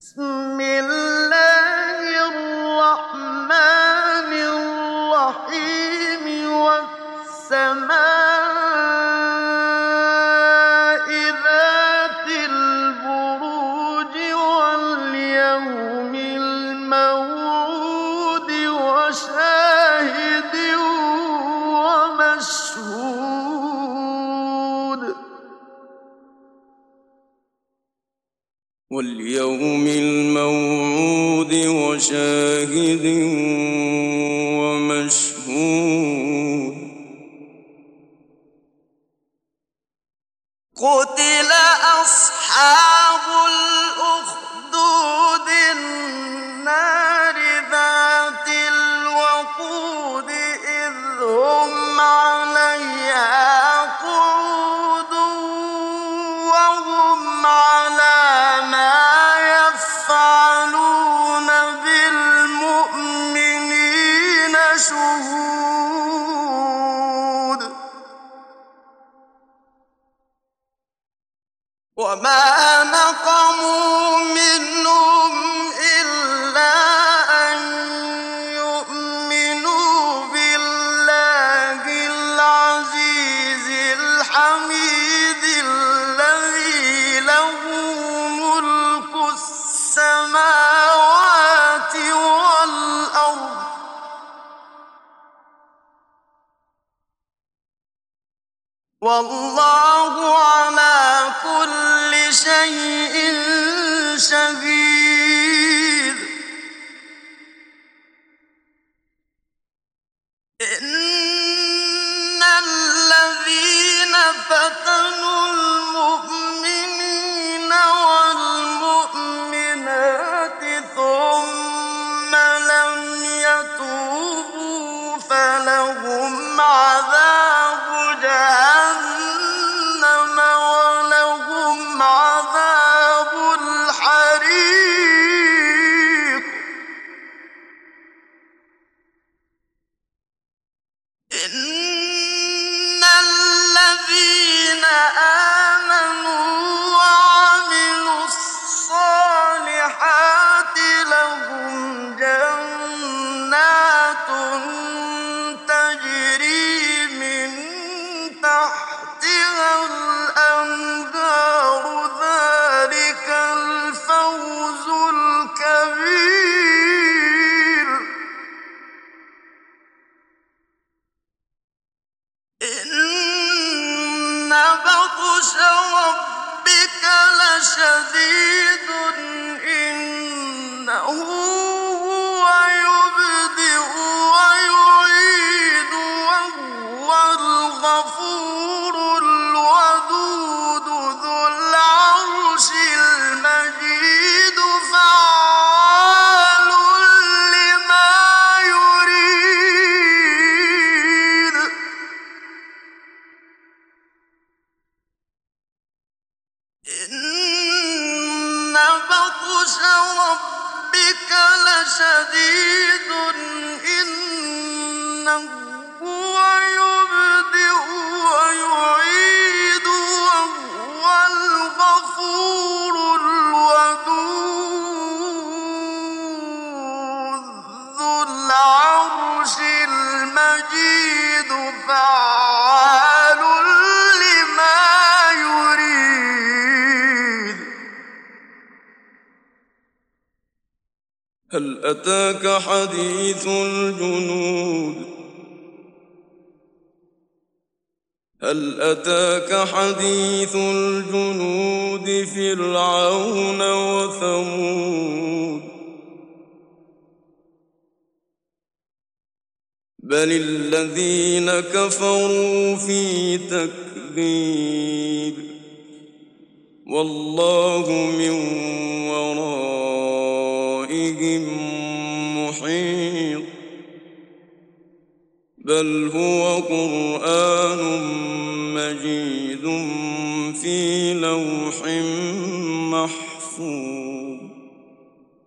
بسم الله الرحمن الرحيم والسماء ذات البروج واليوم الموعود وشاهد ومشهود واليوم الموعود وشاهد ومشهود قتل أصحاب الأخدود النار ذات الوقود إذ هم عليها قعود وهم على ما يفعلون بالمؤمنين شهود وما نقموا منهم إلا أن يؤمنوا بالله العزيز الحميد الذي له ملك السماوات والأرض والله على كل شيء شهيد إن الذين فتنوا المؤمنين والمؤمنات ثم لم يتوبوا فلهم عذاب جهنم ولهم عذاب الحريق إن الذين آمنوا وعملوا الصالحات لهم جنات تجري من تحتها الأنهار ذلك الفوز الكبير إن بطش ربك لشديد إنه هو يبدئ ويعيد وهو الغفور الودود ذو العرش المجيد فعال لما يريد إن بطش ربك لشديد إنه هو يبدئ ويعيد وهو الغفور الودود ذو العرش المجيد فعال لما يريد هل أتاك حديث الجنود هل أتاك حديث الجنود فرعون وثمود بل الذين كفروا في تكذيب والله من ورائهم محيط بل هو قرآن مجيد في لوح محفوظ